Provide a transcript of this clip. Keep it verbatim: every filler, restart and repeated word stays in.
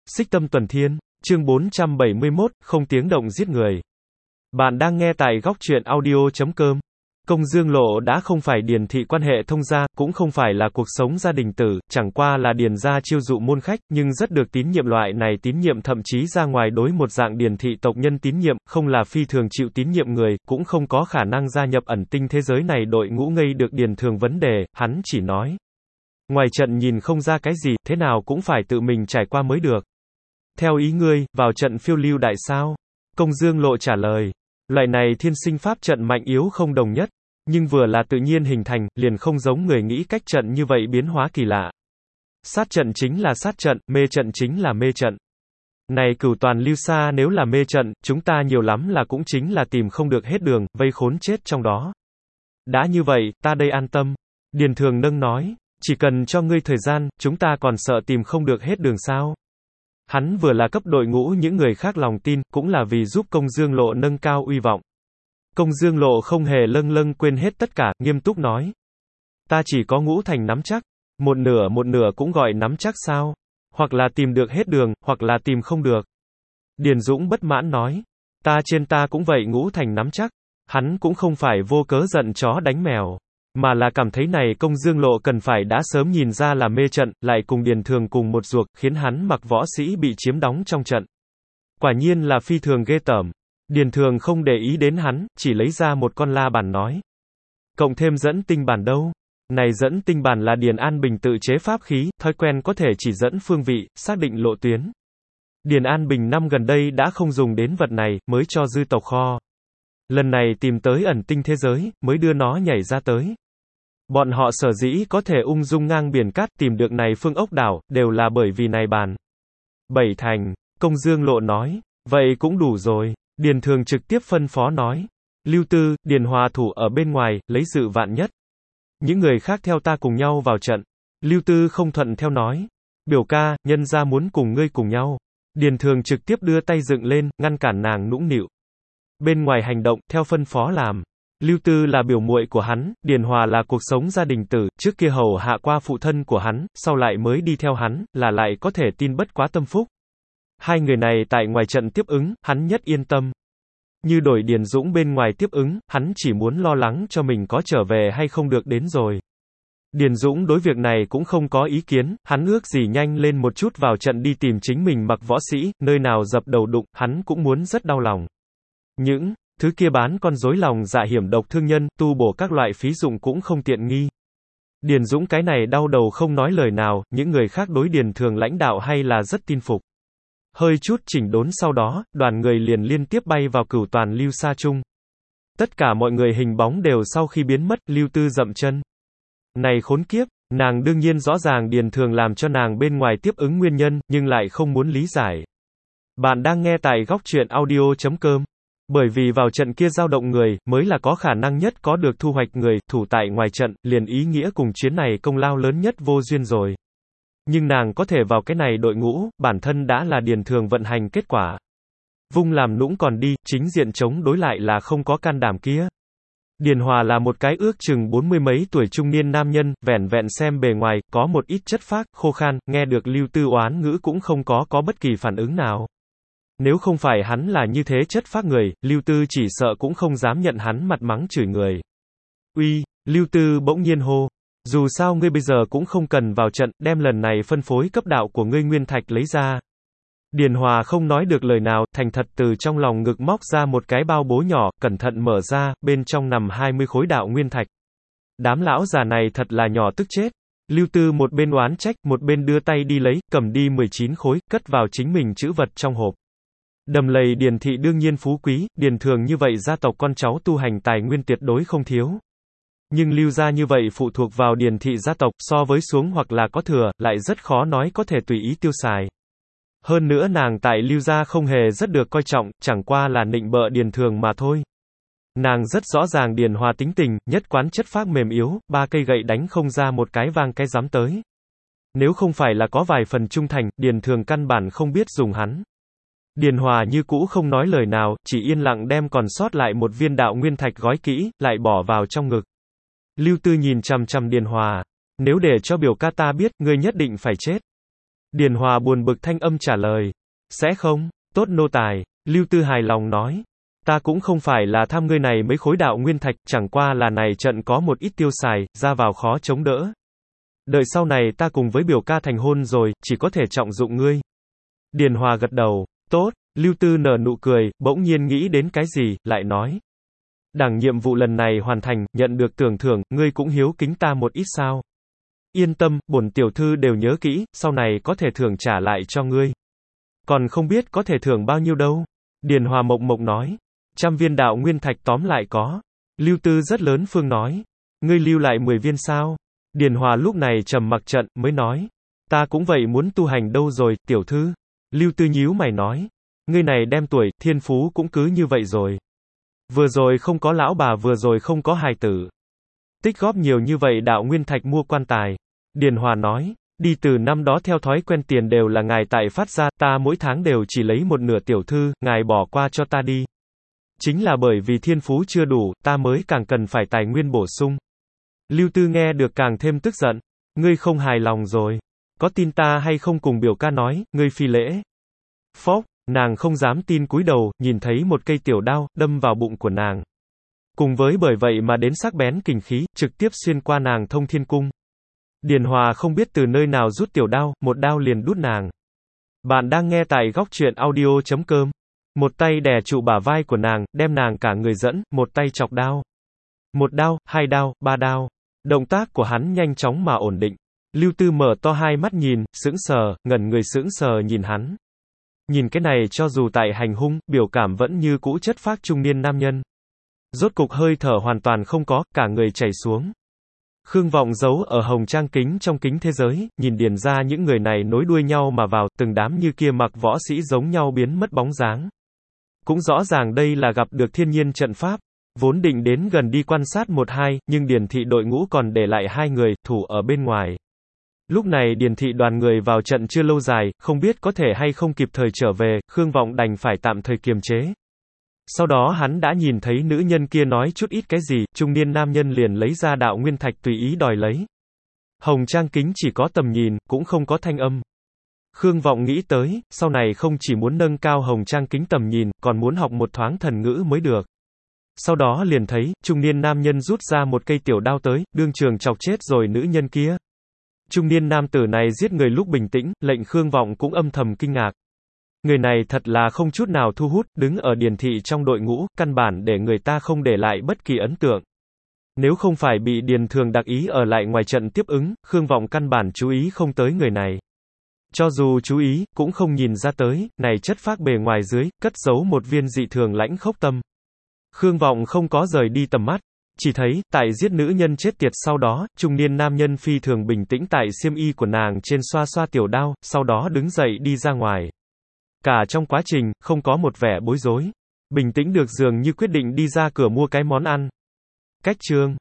Xích Tâm Tuần Thiên, chương bốn trăm bảy mươi mốt, không tiếng động giết người. Bạn đang nghe tại góc truyện audio chấm com. Công Dương Lộ đã không phải Điền thị quan hệ thông gia, cũng không phải là cuộc sống gia đình tử, chẳng qua là Điền gia chiêu dụ môn khách, nhưng rất được tín nhiệm. Loại này tín nhiệm thậm chí ra ngoài đối một dạng Điền thị tộc nhân tín nhiệm, không là phi thường chịu tín nhiệm người, cũng không có khả năng gia nhập ẩn tinh thế giới này. Đội ngũ ngây được Điền Thường vấn đề, hắn chỉ nói. Ngoài trận nhìn không ra cái gì, thế nào cũng phải tự mình trải qua mới được. Theo ý ngươi, vào trận phiêu lưu đại sao? Công Dương Lộ trả lời. Loại này thiên sinh pháp trận mạnh yếu không đồng nhất, nhưng vừa là tự nhiên hình thành, liền không giống người nghĩ cách trận như vậy biến hóa kỳ lạ. Sát trận chính là sát trận, mê trận chính là mê trận. Này Cửu Toàn Lưu Sa nếu là mê trận, chúng ta nhiều lắm là cũng chính là tìm không được hết đường, vây khốn chết trong đó. Đã như vậy, ta đây an tâm. Điền Thường nâng nói, chỉ cần cho ngươi thời gian, chúng ta còn sợ tìm không được hết đường sao? Hắn vừa là cấp đội ngũ những người khác lòng tin, cũng là vì giúp Công Dương Lộ nâng cao uy vọng. Công Dương Lộ không hề lâng lâng quên hết tất cả, nghiêm túc nói. Ta chỉ có ngũ thành nắm chắc, một nửa một nửa cũng gọi nắm chắc sao? Hoặc là tìm được hết đường, hoặc là tìm không được. Điền Dũng bất mãn nói. Ta trên ta cũng vậy ngũ thành nắm chắc. Hắn cũng không phải vô cớ giận chó đánh mèo. Mà là cảm thấy này Công Dương Lộ cần phải đã sớm nhìn ra là mê trận, lại cùng Điền Thường cùng một ruột, khiến hắn mặc võ sĩ bị chiếm đóng trong trận. Quả nhiên là phi thường ghê tởm. Điền Thường không để ý đến hắn, chỉ lấy ra một con la bàn nói. Cộng thêm dẫn tinh bản đâu? Này dẫn tinh bản là Điền An Bình tự chế pháp khí, thói quen có thể chỉ dẫn phương vị, xác định lộ tuyến. Điền An Bình năm gần đây đã không dùng đến vật này, mới cho dư tộc kho. Lần này tìm tới ẩn tinh thế giới, mới đưa nó nhảy ra tới. Bọn họ sở dĩ có thể ung dung ngang biển cát tìm được này phương ốc đảo, đều là bởi vì này bàn. Bảy thành, Công Dương Lộ nói, vậy cũng đủ rồi. Điền Thường trực tiếp phân phó nói. Lưu Tư, Điền Hòa thủ ở bên ngoài, lấy dự vạn nhất. Những người khác theo ta cùng nhau vào trận. Lưu Tư không thuận theo nói. Biểu ca, nhân ra muốn cùng ngươi cùng nhau. Điền Thường trực tiếp đưa tay dựng lên, ngăn cản nàng nũng nịu. Bên ngoài hành động, theo phân phó làm. Lưu Tư là biểu muội của hắn, Điền Hòa là cuộc sống gia đình tử, trước kia hầu hạ qua phụ thân của hắn, sau lại mới đi theo hắn, là lại có thể tin bất quá tâm phúc. Hai người này tại ngoài trận tiếp ứng, hắn nhất yên tâm. Như đổi Điền Dũng bên ngoài tiếp ứng, hắn chỉ muốn lo lắng cho mình có trở về hay không được đến rồi. Điền Dũng đối việc này cũng không có ý kiến, hắn ước gì nhanh lên một chút vào trận đi tìm chính mình mặc võ sĩ, nơi nào dập đầu đụng, hắn cũng muốn rất đau lòng. Những thứ kia bán con rối lòng dạ hiểm độc thương nhân, tu bổ các loại phí dụng cũng không tiện nghi. Điền Dũng cái này đau đầu không nói lời nào, những người khác đối Điền Thường lãnh đạo hay là rất tin phục. Hơi chút chỉnh đốn sau đó, đoàn người liền liên tiếp bay vào Cửu Toàn Lưu Sa chung. Tất cả mọi người hình bóng đều sau khi biến mất, Lưu Tư dậm chân. Này khốn kiếp, nàng đương nhiên rõ ràng Điền Thường làm cho nàng bên ngoài tiếp ứng nguyên nhân, nhưng lại không muốn lý giải. Bạn đang nghe tại góc truyện audio chấm com. Bởi vì vào trận kia dao động người, mới là có khả năng nhất có được thu hoạch người, thủ tại ngoài trận, liền ý nghĩa cùng chuyến này công lao lớn nhất vô duyên rồi. Nhưng nàng có thể vào cái này đội ngũ, bản thân đã là Điền Thường vận hành kết quả. Vung làm nũng còn đi, chính diện chống đối lại là không có can đảm kia. Điền Hòa là một cái ước chừng bốn mươi mấy tuổi trung niên nam nhân, vẻn vẹn xem bề ngoài, có một ít chất phác, khô khan, nghe được Lưu Tư oán ngữ cũng không có có bất kỳ phản ứng nào. Nếu không phải hắn là như thế chất phác người, Lưu Tư chỉ sợ cũng không dám nhận hắn mặt mắng chửi người. Uy, Lưu Tư bỗng nhiên hô. Dù sao ngươi bây giờ cũng không cần vào trận, đem lần này phân phối cấp đạo của ngươi nguyên thạch lấy ra. Điền Hòa không nói được lời nào, thành thật từ trong lòng ngực móc ra một cái bao bố nhỏ, cẩn thận mở ra, bên trong nằm hai mươi khối đạo nguyên thạch. Đám lão già này thật là nhỏ tức chết. Lưu Tư một bên oán trách, một bên đưa tay đi lấy, cầm đi mười chín khối, cất vào chính mình trữ vật trong hộp. Đầm lầy Điền thị đương nhiên phú quý, Điền Thường như vậy gia tộc con cháu tu hành tài nguyên tuyệt đối không thiếu. Nhưng Lưu gia như vậy phụ thuộc vào Điền thị gia tộc, so với xuống hoặc là có thừa, lại rất khó nói có thể tùy ý tiêu xài. Hơn nữa nàng tại Lưu gia không hề rất được coi trọng, chẳng qua là nịnh bợ Điền Thường mà thôi. Nàng rất rõ ràng Điền Hòa tính tình, nhất quán chất phác mềm yếu, ba cây gậy đánh không ra một cái vang cái dám tới. Nếu không phải là có vài phần trung thành, Điền Thường căn bản không biết dùng hắn. Điền Hòa như cũ không nói lời nào, chỉ yên lặng đem còn sót lại một viên đạo nguyên thạch gói kỹ, lại bỏ vào trong ngực. Lưu Tư nhìn chằm chằm Điền Hòa. Nếu để cho biểu ca ta biết, ngươi nhất định phải chết. Điền Hòa buồn bực thanh âm trả lời. Sẽ không, tốt nô tài. Lưu Tư hài lòng nói. Ta cũng không phải là tham ngươi này mấy khối đạo nguyên thạch, chẳng qua là này trận có một ít tiêu xài, ra vào khó chống đỡ. Đợi sau này ta cùng với biểu ca thành hôn rồi, chỉ có thể trọng dụng ngươi. Điền Hòa gật đầu. Tốt. Lưu Tư nở nụ cười, bỗng nhiên nghĩ đến cái gì, lại nói. Đảng nhiệm vụ lần này hoàn thành, nhận được tưởng thưởng, ngươi cũng hiếu kính ta một ít sao. Yên tâm, bổn tiểu thư đều nhớ kỹ, sau này có thể thưởng trả lại cho ngươi. Còn không biết có thể thưởng bao nhiêu đâu. Điền Hòa mộng mộng nói. Trăm viên đạo nguyên thạch tóm lại có. Lưu Tư rất lớn phương nói. Ngươi lưu lại mười viên sao? Điền Hòa lúc này trầm mặc trận, mới nói. Ta cũng vậy muốn tu hành đâu rồi, tiểu thư. Lưu Tư nhíu mày nói. Ngươi này đem tuổi, thiên phú cũng cứ như vậy rồi. Vừa rồi không có lão bà, vừa rồi không có hài tử. Tích góp nhiều như vậy đạo nguyên thạch mua quan tài. Điền Hòa nói. Đi từ năm đó theo thói quen tiền đều là ngài tại phát ra, ta mỗi tháng đều chỉ lấy một nửa tiểu thư, ngài bỏ qua cho ta đi. Chính là bởi vì thiên phú chưa đủ, ta mới càng cần phải tài nguyên bổ sung. Lưu Tư nghe được càng thêm tức giận. Ngươi không hài lòng rồi. Có tin ta hay không cùng biểu ca nói, ngươi phi lễ. Phốc, nàng không dám tin cúi đầu, nhìn thấy một cây tiểu đao, đâm vào bụng của nàng. Cùng với bởi vậy mà đến sắc bén kình khí, trực tiếp xuyên qua nàng thông thiên cung. Điền Hòa không biết từ nơi nào rút tiểu đao, một đao liền đút nàng. Bạn đang nghe tại góc truyện audio chấm com. Một tay đè trụ bả vai của nàng, đem nàng cả người dẫn, một tay chọc đao. Một đao, hai đao, ba đao. Động tác của hắn nhanh chóng mà ổn định. Lưu Tư mở to hai mắt nhìn, sững sờ, ngẩn người sững sờ nhìn hắn. Nhìn cái này cho dù tại hành hung, biểu cảm vẫn như cũ chất phác trung niên nam nhân. Rốt cục hơi thở hoàn toàn không có, cả người chảy xuống. Khương Vọng giấu ở hồng trang kính trong kính thế giới, nhìn điền ra những người này nối đuôi nhau mà vào, từng đám như kia mặc võ sĩ giống nhau biến mất bóng dáng. Cũng rõ ràng đây là gặp được thiên nhiên trận pháp. Vốn định đến gần đi quan sát một hai, nhưng điền thị đội ngũ còn để lại hai người, thủ ở bên ngoài. Lúc này điền thị đoàn người vào trận chưa lâu dài, không biết có thể hay không kịp thời trở về, Khương Vọng đành phải tạm thời kiềm chế. Sau đó hắn đã nhìn thấy nữ nhân kia nói chút ít cái gì, trung niên nam nhân liền lấy ra đạo nguyên thạch tùy ý đòi lấy. Hồng trang kính chỉ có tầm nhìn, cũng không có thanh âm. Khương Vọng nghĩ tới, sau này không chỉ muốn nâng cao hồng trang kính tầm nhìn, còn muốn học một thoáng thần ngữ mới được. Sau đó liền thấy, trung niên nam nhân rút ra một cây tiểu đao tới, đương trường chọc chết rồi nữ nhân kia. Trung niên nam tử này giết người lúc bình tĩnh, lệnh Khương Vọng cũng âm thầm kinh ngạc. Người này thật là không chút nào thu hút, đứng ở điền thị trong đội ngũ, căn bản để người ta không để lại bất kỳ ấn tượng. Nếu không phải bị điền thường đặc ý ở lại ngoài trận tiếp ứng, Khương Vọng căn bản chú ý không tới người này. Cho dù chú ý, cũng không nhìn ra tới, này chất phác bề ngoài dưới, cất giấu một viên dị thường lãnh khốc tâm. Khương Vọng không có rời đi tầm mắt, chỉ thấy, tại giết nữ nhân chết tiệt sau đó, trung niên nam nhân phi thường bình tĩnh tại xiêm y của nàng trên xoa xoa tiểu đao, sau đó đứng dậy đi ra ngoài. Cả trong quá trình, không có một vẻ bối rối. Bình tĩnh được dường như quyết định đi ra cửa mua cái món ăn. Cách chương